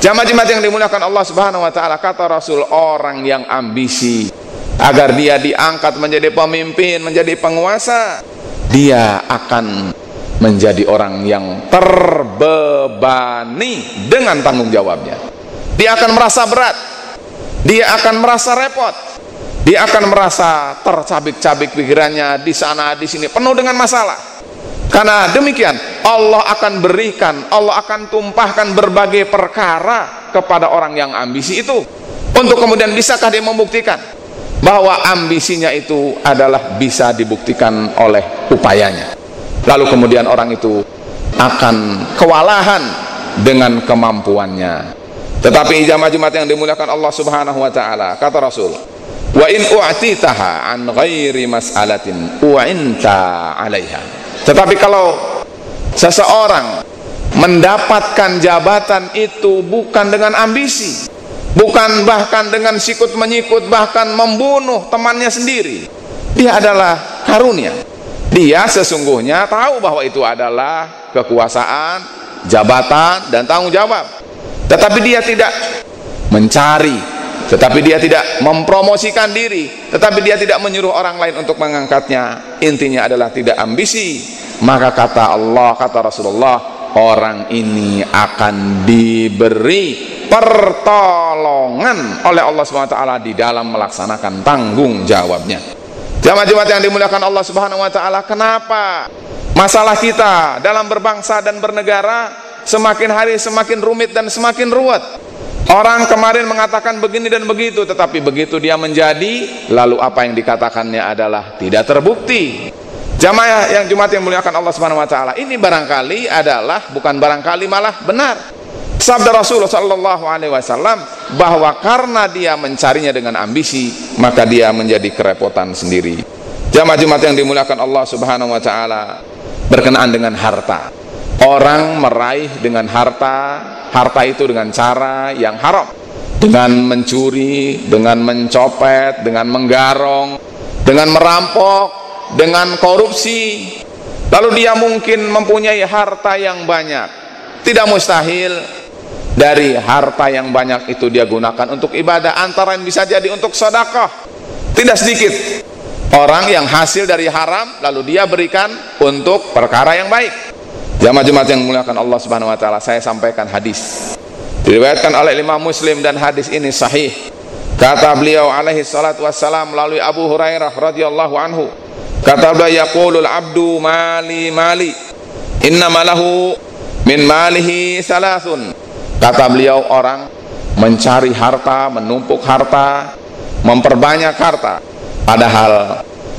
Jamaah-jamaah yang dimuliakan Allah Subhanahu wa taala, kata Rasul, orang yang ambisi agar dia diangkat menjadi pemimpin, menjadi penguasa, dia akan menjadi orang yang terbebani dengan tanggung jawabnya. Dia akan merasa berat, dia akan merasa repot, dia akan merasa tercabik-cabik pikirannya di sana di sini, penuh dengan masalah. Karena demikian Allah akan berikan, Allah akan tumpahkan berbagai perkara kepada orang yang ambisi itu, untuk kemudian bisakah dia membuktikan bahwa ambisinya itu adalah bisa dibuktikan oleh upayanya. Lalu kemudian orang itu akan kewalahan dengan kemampuannya. Tetapi jamaah-jamaah yang dimuliakan Allah Subhanahu wa taala, kata Rasul, wa in u'titaha an ghairi mas'alatin u'inta 'alaiha. Tetapi kalau seseorang mendapatkan jabatan itu bukan dengan ambisi, bukan bahkan dengan sikut menyikut, bahkan membunuh temannya sendiri, dia adalah karunia. Dia sesungguhnya tahu bahwa itu adalah kekuasaan, jabatan, dan tanggung jawab. Tetapi dia tidak mencari, tetapi dia tidak mempromosikan diri, tetapi dia tidak menyuruh orang lain untuk mengangkatnya. Intinya adalah tidak ambisi. Maka kata Allah, kata Rasulullah, orang ini akan diberi pertolongan oleh Allah SWT di dalam melaksanakan tanggung jawabnya. Jamaah-jamaah yang dimuliakan Allah Subhanahu wa taala, kenapa masalah kita dalam berbangsa dan bernegara semakin hari semakin rumit dan semakin ruwet? Orang kemarin mengatakan begini dan begitu, tetapi begitu dia menjadi, lalu apa yang dikatakannya adalah tidak terbukti. Jamaah yang Jumat yang muliakan Allah Subhanahu wa taala, ini barangkali adalah, bukan barangkali, malah benar sabda Rasulullah sallallahu alaihi wasallam, bahwa karena dia mencarinya dengan ambisi, maka dia menjadi kerepotan sendiri. Jamaah Jumat yang dimuliakan Allah Subhanahu wa taala, berkenaan dengan harta, orang meraih dengan harta itu dengan cara yang haram, dengan mencuri, dengan mencopet, dengan menggarong, dengan merampok, dengan korupsi. Lalu dia mungkin mempunyai harta yang banyak. Tidak mustahil dari harta yang banyak itu dia gunakan untuk ibadah, antara yang bisa jadi untuk sedekah. Tidak sedikit orang yang hasil dari haram lalu dia berikan untuk perkara yang baik. Jamaah-jamaah yang dimuliakan Allah Subhanahu wa taala, saya sampaikan hadis diriwayatkan oleh Imam Muslim, dan hadis ini sahih. Kata beliau alaihi salatu wassalam melalui Abu Hurairah radhiyallahu anhu, kata beliau, yaqulul abdu mali mali innama lahu min malihi salasun. Kata beliau, orang mencari harta, menumpuk harta, memperbanyak harta, padahal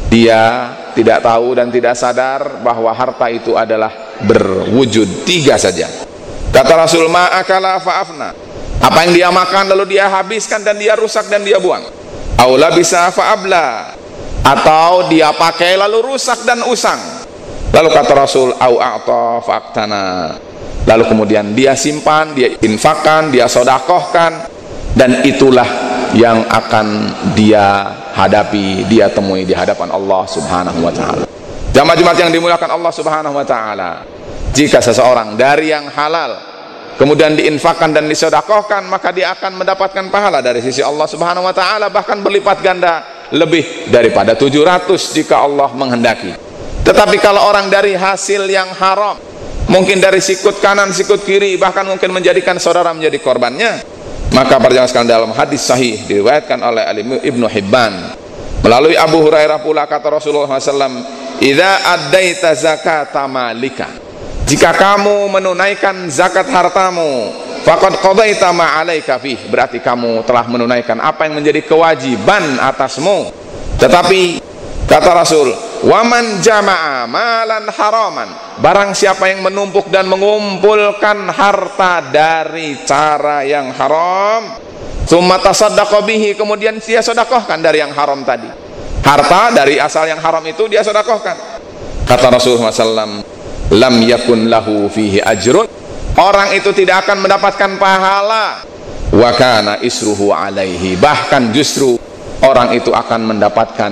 dia tidak tahu dan tidak sadar bahwa harta itu adalah berwujud tiga saja. Kata Rasul, ma'akala fa'afna, apa yang dia makan lalu dia habiskan dan dia rusak dan dia buang. Aula bisa fa'abla, atau dia pakai lalu rusak dan usang. Lalu kata Rasul, au a'ta fa'aktana, lalu kemudian dia simpan, dia infakkan, dia sodakohkan, dan itulah yang akan dia hadapi, dia temui di hadapan Allah Subhanahu wa ta'ala. Jamaah-jamaah yang dimuliakan Allah Subhanahu wa ta'ala, jika seseorang dari yang halal kemudian diinfakkan dan disodakohkan, maka dia akan mendapatkan pahala dari sisi Allah Subhanahu wa ta'ala, bahkan berlipat ganda, lebih daripada 700 jika Allah menghendaki. Tetapi kalau orang dari hasil yang haram, mungkin dari sikut kanan, sikut kiri, bahkan mungkin menjadikan saudara menjadi korbannya, maka perjalanan sekalian, dalam hadis sahih diriwayatkan oleh Ibnu Hibban melalui Abu Hurairah pula, kata Rasulullah SAW, idza addaita zakata malika, jika kamu menunaikan zakat hartamu, faqad qadaita ma 'alaika fih, berarti kamu telah menunaikan apa yang menjadi kewajiban atasmu. Tetapi kata Rasul, waman jama'a malan haraman, barang siapa yang menumpuk dan mengumpulkan harta dari cara yang haram, tsumma tasaddaqa bihi, kemudian dia sedekahkan dari yang haram tadi, harta dari asal yang haram itu dia sedekahkan. Kata Rasulullah SAW, lam yakun lahu fihi ajrun, orang itu tidak akan mendapatkan pahala, wa kana isruhu alaihi, bahkan justru orang itu akan mendapatkan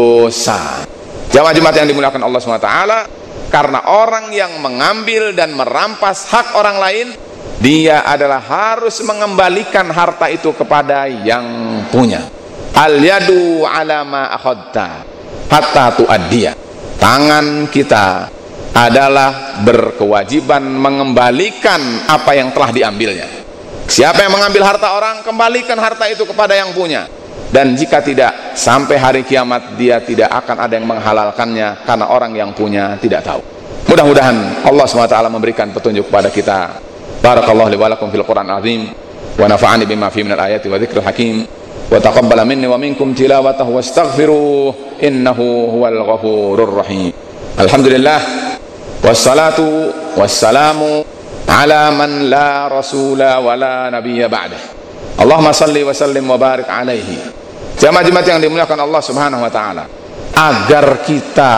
dosa. Jamaah-jamaah yang dimuliakan Allah SWT, karena orang yang mengambil dan merampas hak orang lain, dia adalah harus mengembalikan harta itu kepada yang punya. Al yadu ala ma akhadta hatta tuaddiya. Tangan kita adalah berkewajiban mengembalikan apa yang telah diambilnya. Siapa yang mengambil harta orang, kembalikan harta itu kepada yang punya. Dan jika tidak, sampai hari kiamat dia tidak akan ada yang menghalalkannya, karena orang yang punya tidak tahu. Mudah-mudahan Allah SWT memberikan petunjuk kepada kita. Barakallahu li wa lakum fil Qur'an azim, wa nafa'ani bima fi minal ayati wa dzikril hakim, wa taqabbala minni wa minkum tilawatahu wastaghfiruh innahu huwal ghafurur rahim. Alhamdulillah wassalatu wassalamu ala man la rasula wa la nabiyya ba'dah. Allahumma salli wa sallim wa barik alaihi. Jamaah-jemaah yang dimuliakan Allah Subhanahu wa taala, agar kita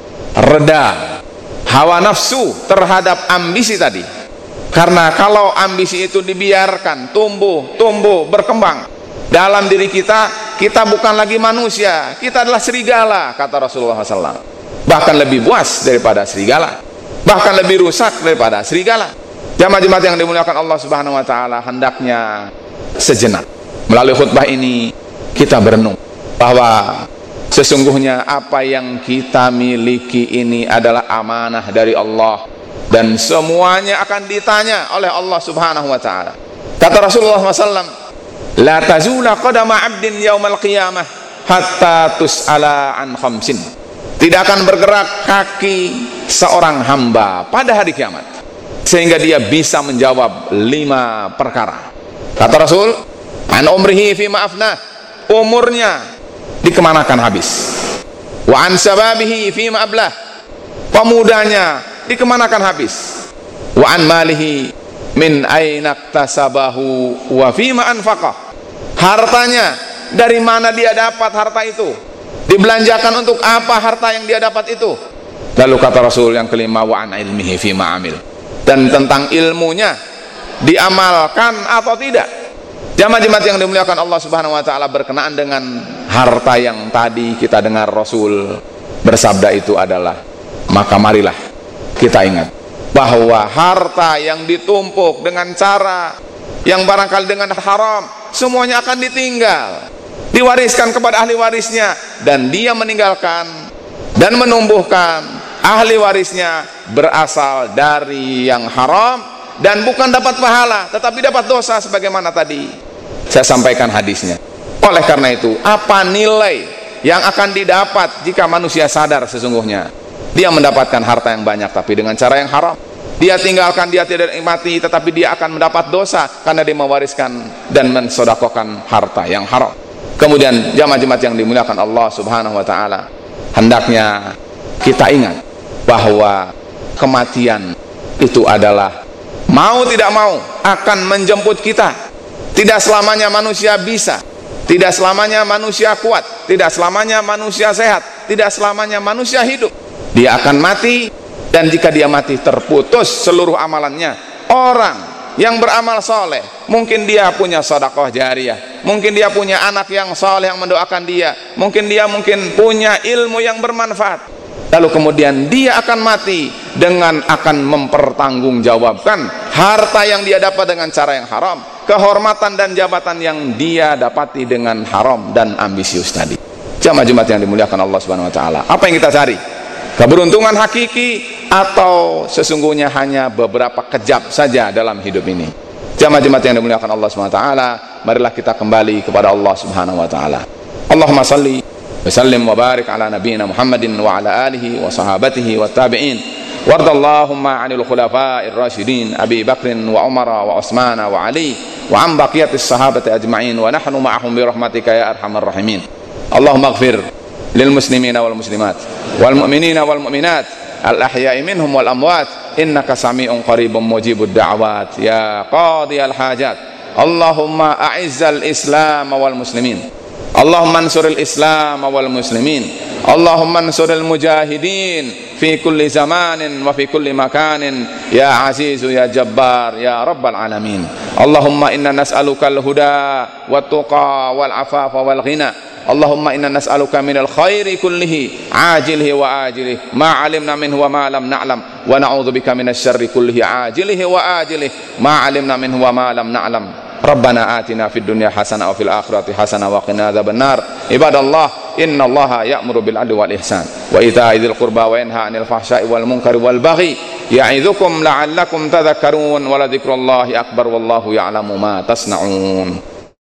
reda hawa nafsu terhadap ambisi tadi. Karena kalau ambisi itu dibiarkan tumbuh berkembang dalam diri kita, kita bukan lagi manusia, kita adalah serigala, kata Rasulullah SAW. Bahkan lebih buas daripada serigala, bahkan lebih rusak daripada serigala. Jamaah-jemaah yang dimuliakan Allah Subhanahu wa taala, hendaknya sejenak melalui khutbah ini kita berenung bahwa sesungguhnya apa yang kita miliki ini adalah amanah dari Allah, dan semuanya akan ditanya oleh Allah Subhanahu wa taala. Kata Rasulullah SAW, la tazula qadama 'abdin yaumal qiyamah hatta tus'ala an khamsin. Tidak akan bergerak kaki seorang hamba pada hari kiamat sehingga dia bisa menjawab 5 perkara. Kata Rasul, an umrihi fi ma'afnah, umurnya dikemanakan habis. Wa an sababihi fi ma'ablah, pemudanya dikemanakan habis. Wa an malihi min aina iktasabahu wa fi ma anfaqah, hartanya dari mana dia dapat harta itu, dibelanjakan untuk apa harta yang dia dapat itu. Lalu kata Rasul yang kelima, wa an ilmihi fi ma amil, dan tentang ilmunya diamalkan atau tidak. Jamaah-jamaah yang dimuliakan Allah Subhanahu wa taala, berkenaan dengan harta yang tadi kita dengar Rasul bersabda itu adalah, maka marilah kita ingat bahwa harta yang ditumpuk dengan cara yang barangkali dengan haram, semuanya akan ditinggal, diwariskan kepada ahli warisnya, dan dia meninggalkan dan menumbuhkan ahli warisnya berasal dari yang haram, dan bukan dapat pahala tetapi dapat dosa, sebagaimana tadi saya sampaikan hadisnya. Oleh karena itu, apa nilai yang akan didapat jika manusia sadar sesungguhnya dia mendapatkan harta yang banyak tapi dengan cara yang haram? Dia tinggalkan, dia tidak nikmati, tetapi dia akan mendapat dosa karena dia mewariskan dan mensedekahkan harta yang haram. Kemudian jamaah-jamaah yang dimuliakan Allah Subhanahu wa taala, hendaknya kita ingat bahwa kematian itu adalah mau tidak mau akan menjemput kita. Tidak selamanya manusia bisa, tidak selamanya manusia kuat, tidak selamanya manusia sehat, tidak selamanya manusia hidup. Dia akan mati, dan jika dia mati terputus seluruh amalannya. Orang yang beramal soleh, mungkin dia punya sedekah jariyah, mungkin dia punya anak yang soleh yang mendoakan dia, mungkin dia punya ilmu yang bermanfaat, lalu kemudian dia akan mati dengan akan mempertanggungjawabkan harta yang dia dapat dengan cara yang haram, kehormatan dan jabatan yang dia dapati dengan haram dan ambisius tadi. Jamaah-jamaah yang dimuliakan Allah Subhanahu wa taala, apa yang kita cari? Keberuntungan hakiki atau sesungguhnya hanya beberapa kejap saja dalam hidup ini? Jamaah-jamaah yang dimuliakan Allah Subhanahu wa taala, marilah kita kembali kepada Allah Subhanahu wa taala. Allahumma salli wa sallim wa barik ala nabiyyina Muhammadin wa ala alihi wa sahabatihi wa tabi'in. Wardallahumma 'anil khulafa'ir rasyidin Abi Bakrin wa Umar wa Utsman wa Ali wa an baqiyatis sahabati ajma'in wa nahnu ma'ahum bi rahmatika ya arhamar rahimin. Allahumma ighfir lil muslimina wal muslimat wal mu'minina wal mu'minat al ahya'i minhum wal amwat innaka sami'un qaribun mujibud da'wat ya qadiyal hajat. Allahumma a'izzal islam wal muslimin, Allahumma ansuril islam wal muslimin, Allahumma ansuril mujahidin fi kulli zamanin wa fi kulli makanin ya azizu ya jabbar ya rabbal alamin. Allahumma inna nas'aluka al-huda wat tuqa wal afafa wal ghina اللهم إنا نسألك من الخير كله عاجله وآجله ما علمنا منه وما لم نعلم، ونعوذ بك من الشر كله عاجله وآجله ما علمنا منه وما لم نعلم. ربنا آتنا في الدنيا حسنة وفي الآخرة حسنة وقنا عذاب النار. عباد الله، إن الله يأمر بالعدل والإحسان وإيتاء ذي القربى وينهى عن الفحشاء والمنكر والبغي يعظكم لعلكم تذكرون، ولذكر الله أكبر والله يعلم ما تصنعون.